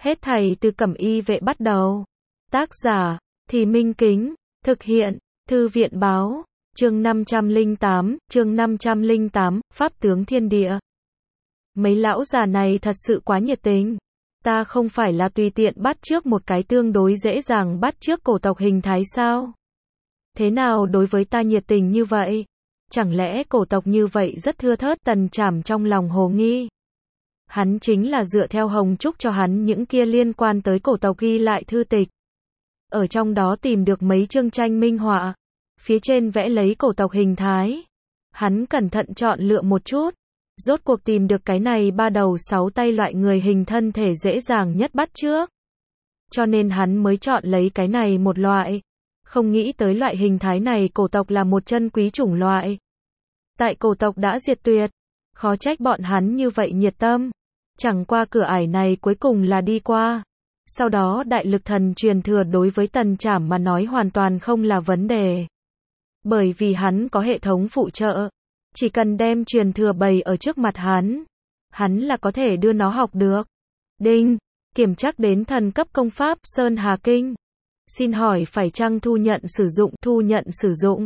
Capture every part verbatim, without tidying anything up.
Hết thảy từ Cẩm Y Vệ bắt đầu. Tác giả, Thì Minh Kính, thực hiện, Thư viện Báo, chương năm trăm lẻ tám, chương năm trăm lẻ tám, Pháp tướng thiên địa. Mấy lão già này thật sự quá nhiệt tình. Ta không phải là tùy tiện bắt chước một cái tương đối dễ dàng bắt chước cổ tộc hình thái sao? Thế nào đối với ta nhiệt tình như vậy? Chẳng lẽ cổ tộc như vậy rất thưa thớt? Tần Trảm trong lòng hồ nghi. Hắn chính là dựa theo Hồng Trúc cho hắn những kia liên quan tới cổ tộc ghi lại thư tịch. Ở trong đó tìm được mấy chương tranh minh họa. Phía trên vẽ lấy cổ tộc hình thái. Hắn cẩn thận chọn lựa một chút. Rốt cuộc tìm được cái này ba đầu sáu tay loại người hình thân thể dễ dàng nhất bắt chước. Cho nên hắn mới chọn lấy cái này một loại. Không nghĩ tới loại hình thái này cổ tộc là một chân quý chủng loại. Tại cổ tộc đã diệt tuyệt. Khó trách bọn hắn như vậy nhiệt tâm. Chẳng qua cửa ải này cuối cùng là đi qua. Sau đó đại lực thần truyền thừa đối với Tần Trảm mà nói hoàn toàn không là vấn đề. Bởi vì hắn có hệ thống phụ trợ. Chỉ cần đem truyền thừa bày ở trước mặt hắn. Hắn là có thể đưa nó học được. Đinh, kiểm trắc đến thần cấp công pháp Sơn Hà Kinh. Xin hỏi phải chăng thu nhận sử dụng, thu nhận sử dụng.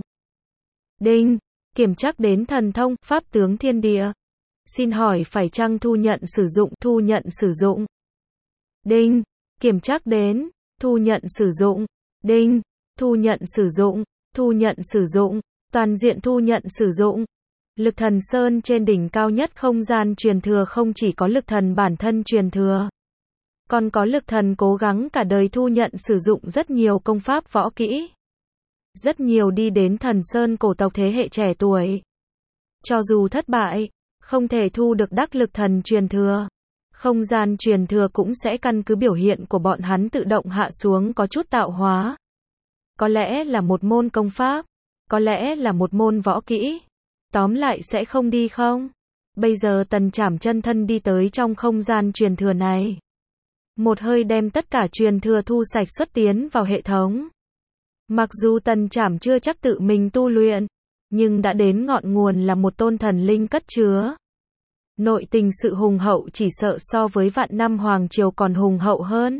Đinh, kiểm trắc đến thần thông, Pháp tướng thiên địa. Xin hỏi phải chăng thu nhận sử dụng, thu nhận sử dụng. Đinh, kiểm trắc đến, thu nhận sử dụng. Đinh, thu nhận sử dụng, thu nhận sử dụng, toàn diện thu nhận sử dụng. Lực thần Sơn trên đỉnh cao nhất không gian truyền thừa không chỉ có lực thần bản thân truyền thừa. Còn có lực thần cố gắng cả đời thu nhận sử dụng rất nhiều công pháp võ kỹ. Rất nhiều đi đến thần Sơn cổ tộc thế hệ trẻ tuổi. Cho dù thất bại, không thể thu được đắc lực thần truyền thừa. Không gian truyền thừa cũng sẽ căn cứ biểu hiện của bọn hắn tự động hạ xuống có chút tạo hóa. Có lẽ là một môn công pháp. Có lẽ là một môn võ kỹ. Tóm lại sẽ không đi không? Bây giờ Tần Trảm chân thân đi tới trong không gian truyền thừa này. Một hơi đem tất cả truyền thừa thu sạch xuất tiến vào hệ thống. Mặc dù Tần Trảm chưa chắc tự mình tu luyện, nhưng đã đến ngọn nguồn là một tôn thần linh cất chứa. Nội tình sự hùng hậu chỉ sợ so với vạn năm hoàng triều còn hùng hậu hơn.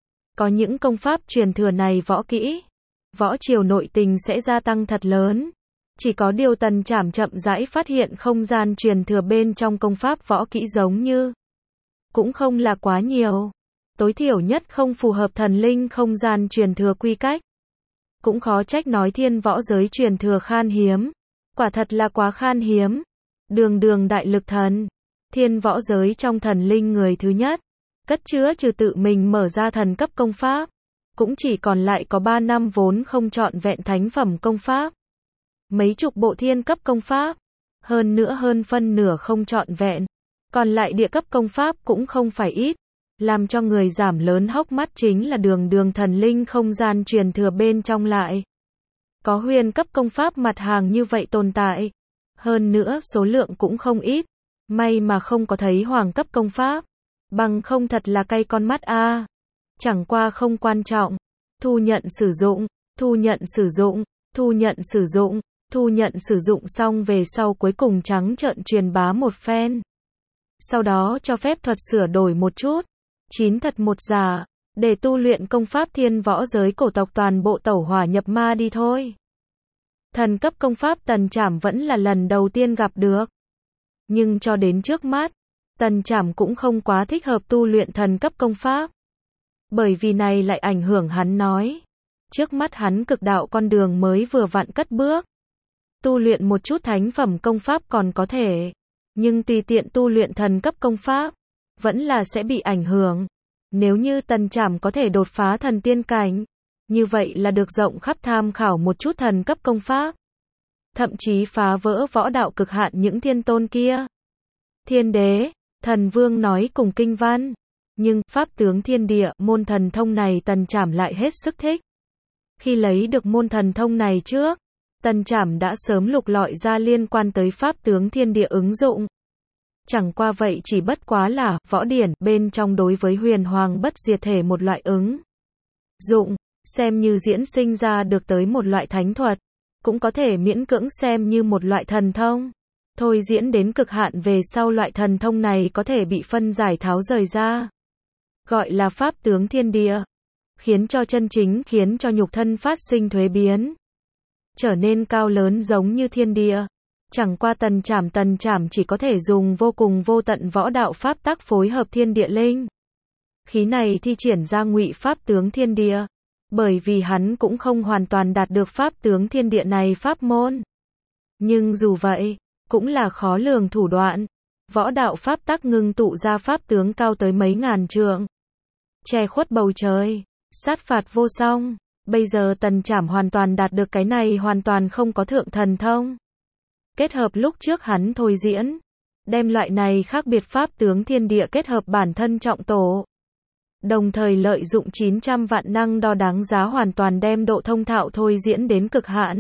Có những công pháp truyền thừa này võ kỹ, võ triều nội tình sẽ gia tăng thật lớn. Chỉ có điều Tần Trảm chậm rãi phát hiện không gian truyền thừa bên trong công pháp võ kỹ giống như cũng không là quá nhiều. Tối thiểu nhất không phù hợp thần linh không gian truyền thừa quy cách. Cũng khó trách nói thiên võ giới truyền thừa khan hiếm. Quả thật là quá khan hiếm. Đường đường đại lực thần. Thiên võ giới trong thần linh người thứ nhất. Cất chứa trừ tự mình mở ra thần cấp công pháp. Cũng chỉ còn lại có ba năm vốn không trọn vẹn thánh phẩm công pháp. Mấy chục bộ thiên cấp công pháp. Hơn nữa hơn phân nửa không trọn vẹn. Còn lại địa cấp công pháp cũng không phải ít. Làm cho người giảm lớn hốc mắt chính là đường đường thần linh không gian truyền thừa bên trong lại. Có huyền cấp công pháp mặt hàng như vậy tồn tại. Hơn nữa số lượng cũng không ít. May mà không có thấy hoàng cấp công pháp. Bằng không thật là cay con mắt a. À. Chẳng qua không quan trọng. Thu nhận sử dụng, thu nhận sử dụng, thu nhận sử dụng, thu nhận sử dụng xong về sau cuối cùng trắng trợn truyền bá một phen. Sau đó cho phép thuật sửa đổi một chút. Chín thật một giả, để tu luyện công pháp thiên võ giới cổ tộc toàn bộ tẩu hỏa nhập ma đi thôi. Thần cấp công pháp Tần Trảm vẫn là lần đầu tiên gặp được. Nhưng cho đến trước mắt, Tần Trảm cũng không quá thích hợp tu luyện thần cấp công pháp. Bởi vì này lại ảnh hưởng hắn nói. Trước mắt hắn cực đạo con đường mới vừa vặn cất bước. Tu luyện một chút thánh phẩm công pháp còn có thể. Nhưng tùy tiện tu luyện thần cấp công pháp. Vẫn là sẽ bị ảnh hưởng. Nếu như Tần Trảm có thể đột phá thần tiên cảnh, như vậy là được rộng khắp tham khảo một chút thần cấp công pháp. Thậm chí phá vỡ võ đạo cực hạn những thiên tôn kia. Thiên đế, thần vương nói cùng kinh văn. Nhưng, pháp tướng thiên địa, môn thần thông này Tần Trảm lại hết sức thích. Khi lấy được môn thần thông này trước, Tần Trảm đã sớm lục lọi ra liên quan tới pháp tướng thiên địa ứng dụng. Chẳng qua vậy chỉ bất quá là võ điển bên trong đối với huyền hoàng bất diệt thể một loại ứng dụng, xem như diễn sinh ra được tới một loại thánh thuật, cũng có thể miễn cưỡng xem như một loại thần thông. Thôi diễn đến cực hạn về sau loại thần thông này có thể bị phân giải tháo rời ra. gọi là pháp tướng thiên địa, khiến cho chân chính khiến cho nhục thân phát sinh thuế biến, trở nên cao lớn giống như thiên địa. Chẳng qua Tần Trảm Tần Trảm chỉ có thể dùng vô cùng vô tận võ đạo pháp tắc phối hợp thiên địa linh khí này thi triển ra ngụy pháp tướng thiên địa, bởi vì hắn cũng không hoàn toàn đạt được pháp tướng thiên địa này pháp môn. Nhưng dù vậy, cũng là khó lường thủ đoạn. Võ đạo pháp tắc ngưng tụ ra pháp tướng cao tới mấy ngàn trượng, che khuất bầu trời, sát phạt vô song. Bây giờ Tần Trảm hoàn toàn đạt được cái này, hoàn toàn không có thượng thần thông. Kết hợp lúc trước hắn thôi diễn, đem loại này khác biệt pháp tướng thiên địa kết hợp bản thân trọng tổ. Đồng thời lợi dụng chín trăm vạn năng đo đáng giá hoàn toàn đem độ thông thạo thôi diễn đến cực hạn.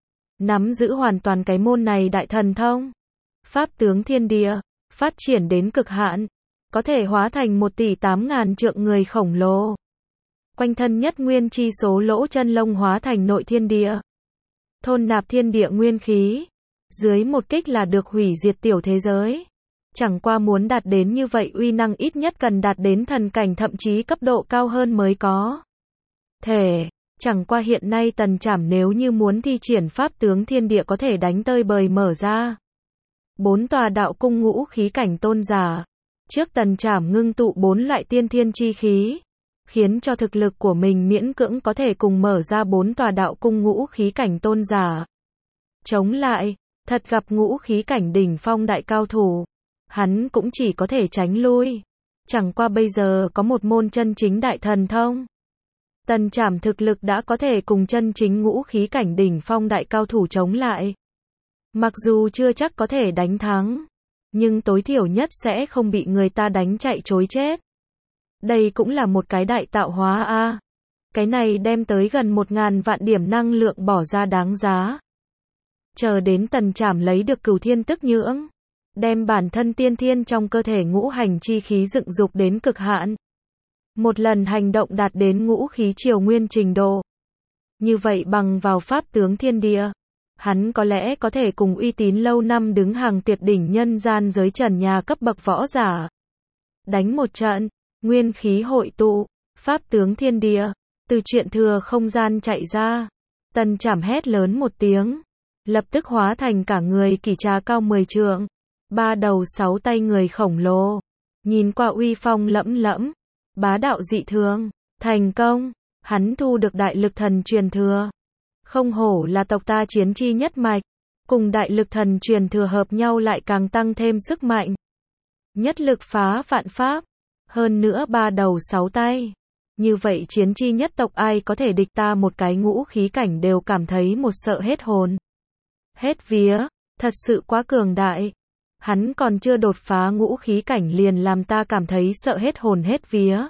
Nắm giữ hoàn toàn cái môn này đại thần thông. Pháp tướng thiên địa, phát triển đến cực hạn, có thể hóa thành một tỷ tám ngàn trượng người khổng lồ. Quanh thân nhất nguyên chi số lỗ chân lông hóa thành nội thiên địa. Thôn nạp thiên địa nguyên khí. Dưới một kích là được hủy diệt tiểu thế giới. Chẳng qua muốn đạt đến như vậy uy năng ít nhất cần đạt đến thần cảnh thậm chí cấp độ cao hơn mới có thể. Chẳng qua hiện nay Tần Trảm nếu như muốn thi triển pháp tướng thiên địa có thể đánh tơi bời mở ra. Bốn tòa đạo cung ngũ khí cảnh tôn giả. Trước Tần Trảm ngưng tụ bốn loại tiên thiên chi khí, khiến cho thực lực của mình miễn cưỡng có thể cùng mở ra bốn tòa đạo cung ngũ khí cảnh tôn giả. Chống lại, thật gặp ngũ khí cảnh đỉnh phong đại cao thủ, hắn cũng chỉ có thể tránh lui. Chẳng qua bây giờ có một môn chân chính đại thần thông. Tần Trảm thực lực đã có thể cùng chân chính ngũ khí cảnh đỉnh phong đại cao thủ chống lại. Mặc dù chưa chắc có thể đánh thắng, nhưng tối thiểu nhất sẽ không bị người ta đánh chạy chối chết. Đây cũng là một cái đại tạo hóa a. À. Cái này đem tới gần một ngàn vạn điểm năng lượng bỏ ra đáng giá. Chờ đến Tần Trảm lấy được Cửu Thiên Tức Nhưỡng, đem bản thân tiên thiên trong cơ thể ngũ hành chi khí dựng dục đến cực hạn. Một lần hành động đạt đến ngũ khí triều nguyên trình độ. Như vậy bằng vào pháp tướng thiên địa, hắn có lẽ có thể cùng uy tín lâu năm đứng hàng tuyệt đỉnh nhân gian giới trần nhà cấp bậc võ giả. Đánh một trận, nguyên khí hội tụ, pháp tướng thiên địa, từ chuyện thừa không gian chạy ra. Tần Trảm hét lớn một tiếng, lập tức hóa thành cả người kỳ trà cao mười trượng, ba đầu sáu tay người khổng lồ. Nhìn qua uy phong lẫm lẫm, bá đạo dị thường, thành công, hắn thu được đại lực thần truyền thừa. Không hổ là tộc ta chiến chi nhất mạch, cùng đại lực thần truyền thừa hợp nhau lại càng tăng thêm sức mạnh. Nhất lực phá vạn pháp, hơn nữa ba đầu sáu tay. Như vậy chiến chi nhất tộc ai có thể địch ta một cái ngũ khí cảnh đều cảm thấy một sợ hết hồn. Hết vía, thật sự quá cường đại. Hắn còn chưa đột phá ngũ khí cảnh liền làm ta cảm thấy sợ hết hồn hết vía.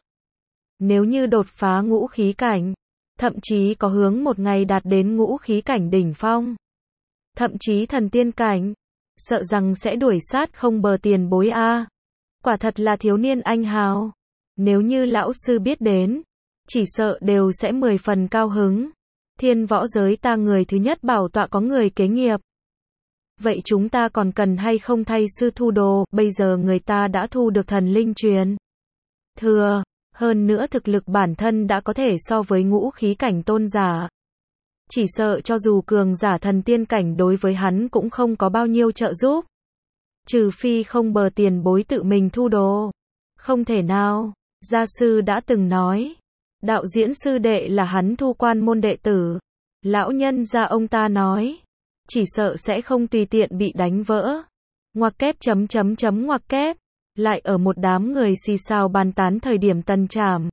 Nếu như đột phá ngũ khí cảnh, thậm chí có hướng một ngày đạt đến ngũ khí cảnh đỉnh phong, thậm chí thần tiên cảnh, sợ rằng sẽ đuổi sát không bờ tiền bối a. Quả thật là thiếu niên anh hào. Nếu như lão sư biết đến, chỉ sợ đều sẽ mười phần cao hứng. Thiên võ giới ta người thứ nhất bảo tọa có người kế nghiệp. Vậy chúng ta còn cần hay không thay sư thu đồ, bây giờ người ta đã thu được thần linh truyền thừa, hơn nữa thực lực bản thân đã có thể so với ngũ khí cảnh tôn giả. Chỉ sợ cho dù cường giả thần tiên cảnh đối với hắn cũng không có bao nhiêu trợ giúp. Trừ phi không bờ tiền bối tự mình thu đồ. Không thể nào, gia sư đã từng nói. Đạo diễn sư đệ là hắn thu quan môn đệ tử. Lão nhân gia ông ta nói. Chỉ sợ sẽ không tùy tiện bị đánh vỡ. Ngoặc kép chấm chấm chấm ngoặc kép. Lại ở một đám người xì xào bàn tán thời điểm Tần Trảm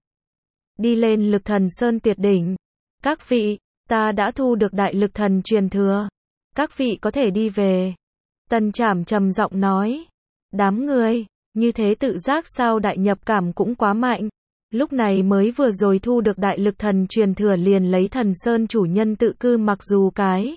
đi lên lực thần sơn tuyệt đỉnh. Các vị, ta đã thu được đại lực thần truyền thừa. Các vị có thể đi về. Tần Trảm trầm giọng nói. Đám người, như thế tự giác sao đại nhập cảm cũng quá mạnh. Lúc này mới vừa rồi thu được đại lực thần truyền thừa liền lấy thần sơn chủ nhân tự cư, mặc dù cái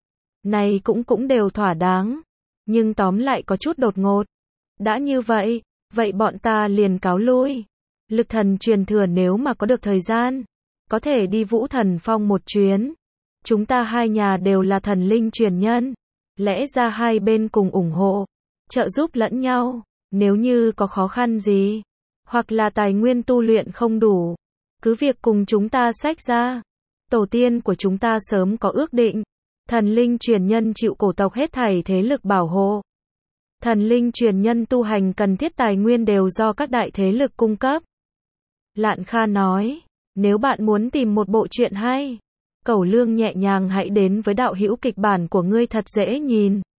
này cũng cũng đều thỏa đáng. Nhưng tóm lại có chút đột ngột. Đã như vậy, vậy bọn ta liền cáo lui. Lực thần truyền thừa nếu mà có được thời gian, có thể đi Vũ Thần Phong một chuyến. Chúng ta hai nhà đều là thần linh truyền nhân. Lẽ ra hai bên cùng ủng hộ, trợ giúp lẫn nhau. Nếu như có khó khăn gì, hoặc là tài nguyên tu luyện không đủ, cứ việc cùng chúng ta xách ra. Tổ tiên của chúng ta sớm có ước định, thần linh truyền nhân chịu cổ tộc hết thảy thế lực bảo hộ. Thần linh truyền nhân tu hành cần thiết tài nguyên đều do các đại thế lực cung cấp. Lạn Kha nói, nếu bạn muốn tìm một bộ truyện hay, Cẩu Lương nhẹ nhàng hãy đến với đạo hữu kịch bản của ngươi thật dễ nhìn.